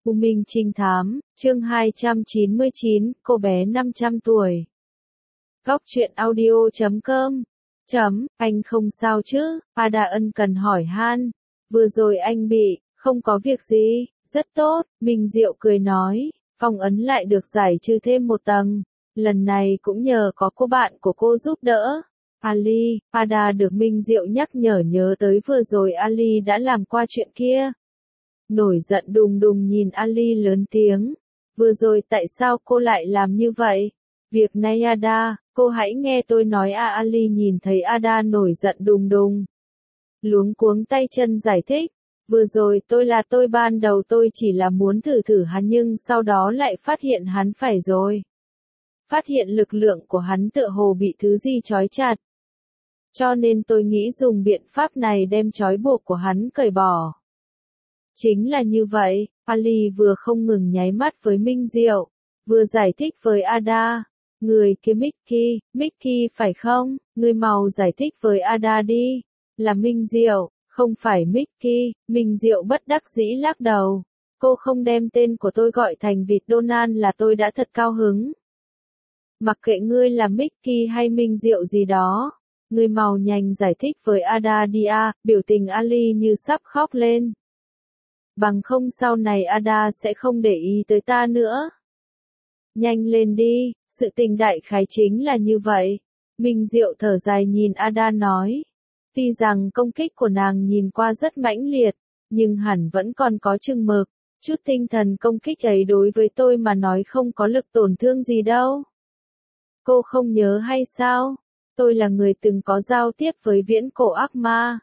U Minh Trinh Thám, chương 299, cô bé 500 tuổi. Góc truyện audio.com. Anh không sao chứ? Ada ân cần hỏi han. Vừa rồi anh bị, không có việc gì, rất tốt, Minh Diệu cười nói, phong ấn lại được giải trừ thêm một tầng. Lần này cũng nhờ có cô bạn của cô giúp đỡ. Ali, Ada được Minh Diệu nhắc nhớ tới vừa rồi Ali đã làm qua chuyện kia. Nổi giận đùng đùng nhìn Ali lớn tiếng. Vừa rồi tại sao cô lại làm như vậy? Việc này Ada, cô hãy nghe tôi nói à. Ali nhìn thấy Ada nổi giận đùng đùng, luống cuống tay chân giải thích. Vừa rồi tôi ban đầu tôi chỉ là muốn thử hắn nhưng sau đó lại phát hiện hắn phải rồi. Phát hiện lực lượng của hắn tựa hồ bị thứ gì trói chặt. Cho nên tôi nghĩ dùng biện pháp này đem trói buộc của hắn cởi bỏ. Chính là như vậy, Ali vừa không ngừng nháy mắt với Minh Diệu, vừa giải thích với Ada. Người kia Mickey phải không? Người mau giải thích với Ada đi. Là Minh Diệu, không phải Mickey. Minh Diệu bất đắc dĩ lắc đầu. Cô không đem tên của tôi gọi thành vịt Donald là tôi đã thật cao hứng. Mặc kệ ngươi là Mickey hay Minh Diệu gì đó. Ngươi mau nhanh giải thích với Ada đi à. Biểu tình Ali như sắp khóc lên. Bằng không sau này Ada sẽ không để ý tới ta nữa. Nhanh lên đi, sự tình đại khái chính là như vậy. Minh Diệu thở dài nhìn Ada nói. Tuy rằng công kích của nàng nhìn qua rất mãnh liệt, nhưng hẳn vẫn còn có chừng mực. Chút tinh thần công kích ấy đối với tôi mà nói không có lực tổn thương gì đâu. Cô không nhớ hay sao? Tôi là người từng có giao tiếp với viễn cổ ác ma.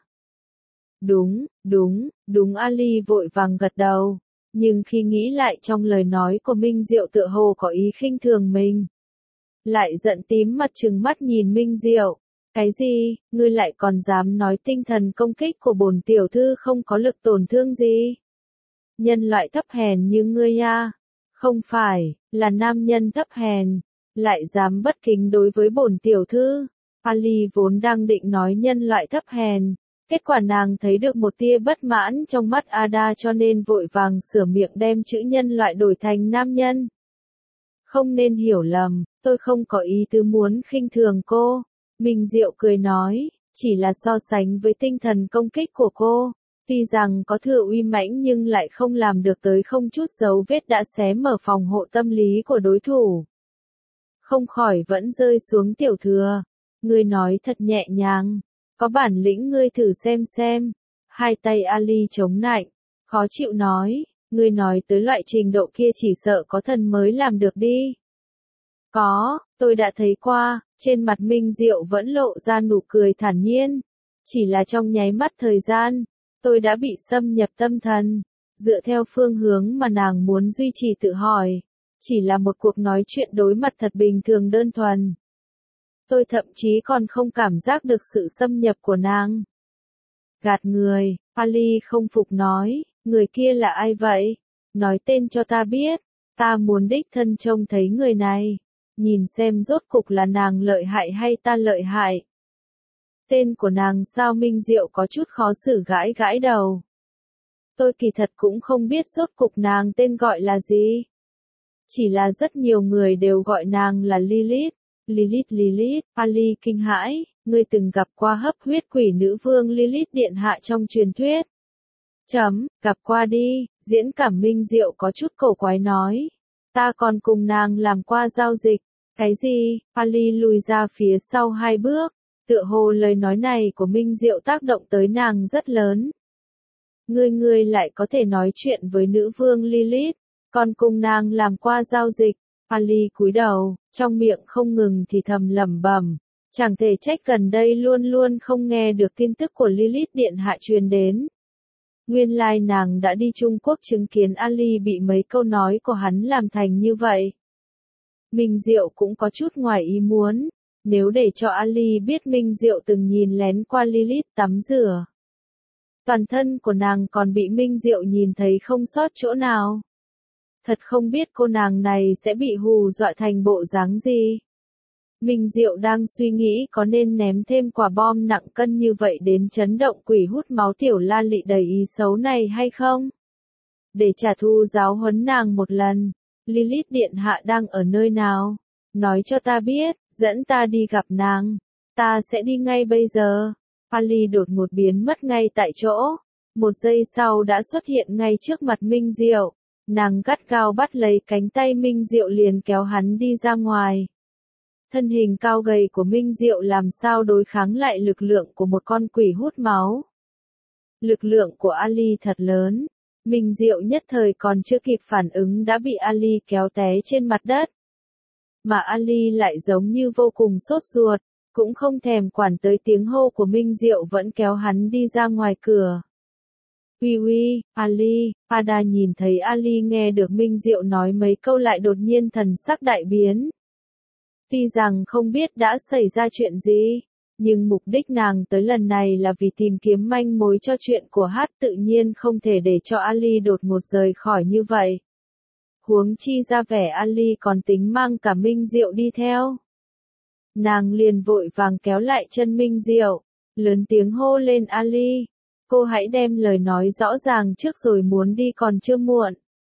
Đúng, Ali vội vàng gật đầu. Nhưng khi nghĩ lại trong lời nói của Minh Diệu tựa hồ có ý khinh thường mình. Lại giận tím mặt trừng mắt nhìn Minh Diệu. Cái gì, ngươi lại còn dám nói tinh thần công kích của bổn tiểu thư không có lực tổn thương gì? Nhân loại thấp hèn như ngươi à? Không phải, là nam nhân thấp hèn, lại dám bất kính đối với bổn tiểu thư. Ali vốn đang định nói nhân loại thấp hèn. Kết quả nàng thấy được một tia bất mãn trong mắt Ada cho nên vội vàng sửa miệng đem chữ nhân loại đổi thành nam nhân. Không nên hiểu lầm, tôi không có ý tứ muốn khinh thường cô. Minh Diệu cười nói, chỉ là so sánh với tinh thần công kích của cô. Tuy rằng có thừa uy mãnh nhưng lại không làm được tới không chút dấu vết đã xé mở phòng hộ tâm lý của đối thủ. Không khỏi vẫn rơi xuống tiểu thừa. Ngươi nói thật nhẹ nhàng. Có bản lĩnh ngươi thử xem. Hai tay Ali chống nạnh, khó chịu nói, ngươi nói tới loại trình độ kia chỉ sợ có thần mới làm được đi. Có, tôi đã thấy qua, trên mặt Minh Diệu vẫn lộ ra nụ cười thản nhiên. Chỉ là trong nháy mắt thời gian, tôi đã bị xâm nhập tâm thần, dựa theo phương hướng mà nàng muốn duy trì tự hỏi. Chỉ là một cuộc nói chuyện đối mặt thật bình thường đơn thuần. Tôi thậm chí còn không cảm giác được sự xâm nhập của nàng. Gạt người, Ali không phục nói, người kia là ai vậy? Nói tên cho ta biết, ta muốn đích thân trông thấy người này. Nhìn xem rốt cục là nàng lợi hại hay ta lợi hại. Tên của nàng sao? Minh Diệu có chút khó xử gãi đầu. Tôi kỳ thật cũng không biết rốt cục nàng tên gọi là gì. Chỉ là rất nhiều người đều gọi nàng là Lilith. Lilith, Ali kinh hãi, ngươi từng gặp qua hấp huyết quỷ nữ vương Lilith điện hạ trong truyền thuyết. Gặp qua đi, diễn cảm. Minh Diệu có chút cổ quái nói. Ta còn cùng nàng làm qua giao dịch. Cái gì? Ali lùi ra phía sau 2 bước, tựa hồ lời nói này của Minh Diệu tác động tới nàng rất lớn. Ngươi lại có thể nói chuyện với nữ vương Lilith, còn cùng nàng làm qua giao dịch. Ali cúi đầu, trong miệng không ngừng thì thầm lẩm bẩm, chẳng thể trách gần đây luôn không nghe được tin tức của Lilith điện hạ truyền đến. Nguyên lai nàng đã đi Trung Quốc chứng kiến Ali bị mấy câu nói của hắn làm thành như vậy. Minh Diệu cũng có chút ngoài ý muốn, nếu để cho Ali biết Minh Diệu từng nhìn lén qua Lilith tắm rửa. Toàn thân của nàng còn bị Minh Diệu nhìn thấy không sót chỗ nào. Thật không biết cô nàng này sẽ bị hù dọa thành bộ dáng gì. Minh Diệu đang suy nghĩ có nên ném thêm quả bom nặng cân như vậy đến chấn động quỷ hút máu tiểu La Lị đầy ý xấu này hay không. để trả thù giáo huấn nàng một lần. Lilith điện hạ đang ở nơi nào? Nói cho ta biết, dẫn ta đi gặp nàng. Ta sẽ đi ngay bây giờ. Ali đột ngột biến mất ngay tại chỗ. Một giây sau đã xuất hiện ngay trước mặt Minh Diệu. Nàng gắt gao bắt lấy cánh tay Minh Diệu liền kéo hắn đi ra ngoài. Thân hình cao gầy của Minh Diệu làm sao đối kháng lại lực lượng của một con quỷ hút máu. Lực lượng của Ali thật lớn. Minh Diệu nhất thời còn chưa kịp phản ứng đã bị Ali kéo té trên mặt đất. Mà Ali lại giống như vô cùng sốt ruột, cũng không thèm quản tới tiếng hô của Minh Diệu vẫn kéo hắn đi ra ngoài cửa. Uy uy, Ali, Pada nhìn thấy Ali nghe được Minh Diệu nói mấy câu lại đột nhiên thần sắc đại biến. Tuy rằng không biết đã xảy ra chuyện gì, nhưng mục đích nàng tới lần này là vì tìm kiếm manh mối cho chuyện của Hát, tự nhiên không thể để cho Ali đột ngột rời khỏi như vậy. Huống chi ra vẻ Ali còn tính mang cả Minh Diệu đi theo. Nàng liền vội vàng kéo lại chân Minh Diệu, lớn tiếng hô lên Ali. Cô hãy đem lời nói rõ ràng trước rồi muốn đi còn chưa muộn.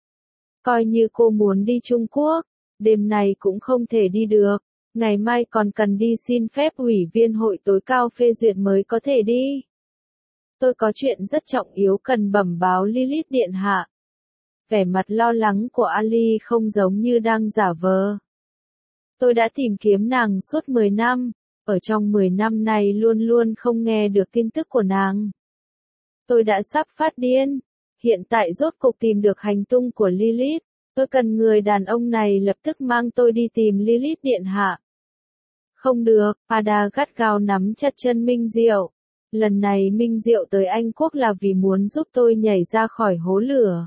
Coi như cô muốn đi Trung Quốc, đêm này cũng không thể đi được. Ngày mai còn cần đi xin phép ủy viên hội tối cao phê duyệt mới có thể đi. Tôi có chuyện rất trọng yếu cần bẩm báo Lilith điện hạ. Vẻ mặt lo lắng của Ali không giống như đang giả vờ. Tôi đã tìm kiếm nàng suốt 10 năm, ở trong 10 năm này luôn luôn không nghe được tin tức của nàng. Tôi đã sắp phát điên, hiện tại rốt cục tìm được hành tung của Lilith, tôi cần người đàn ông này lập tức mang tôi đi tìm Lilith điện hạ. Không được, Pada gắt gao nắm chặt chân Minh Diệu. Lần này Minh Diệu tới Anh Quốc là vì muốn giúp tôi nhảy ra khỏi hố lửa.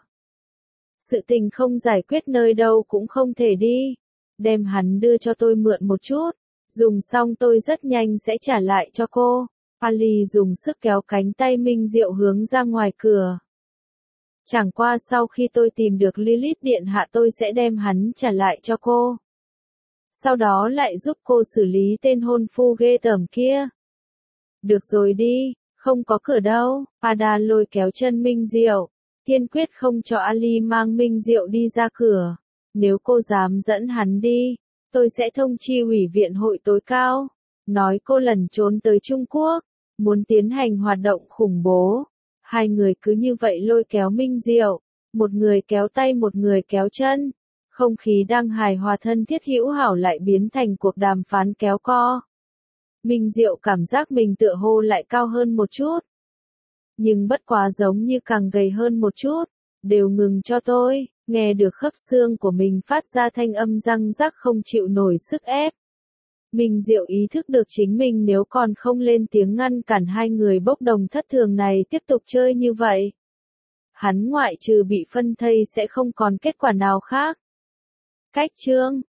Sự tình không giải quyết nơi đâu cũng không thể đi. Đem hắn đưa cho tôi mượn một chút. Dùng xong tôi rất nhanh sẽ trả lại cho cô. Ali dùng sức kéo cánh tay Minh Diệu hướng ra ngoài cửa. Chẳng qua sau khi tôi tìm được Lilith điện hạ tôi sẽ đem hắn trả lại cho cô. Sau đó lại giúp cô xử lý tên hôn phu ghê tởm kia. Được rồi đi, không có cửa đâu. Pada lôi kéo chân Minh Diệu, kiên quyết không cho Ali mang Minh Diệu đi ra cửa. Nếu cô dám dẫn hắn đi, tôi sẽ thông chi ủy viện hội tối cao. Nói cô lẩn trốn tới Trung Quốc, muốn tiến hành hoạt động khủng bố. Hai người cứ như vậy lôi kéo Minh Diệu, một người kéo tay một người kéo chân. Không khí đang hài hòa thân thiết hữu hảo lại biến thành cuộc đàm phán kéo co. Minh Diệu cảm giác mình tựa hồ lại cao hơn một chút. Nhưng bất quá giống như càng gầy hơn một chút. Đều ngừng cho tôi, nghe được khớp xương của mình phát ra thanh âm răng rắc không chịu nổi sức ép. Minh Diệu ý thức được chính mình nếu còn không lên tiếng ngăn cản hai người bốc đồng thất thường này tiếp tục chơi như vậy. Hắn ngoại trừ bị phân thây sẽ không còn kết quả nào khác. Cách chương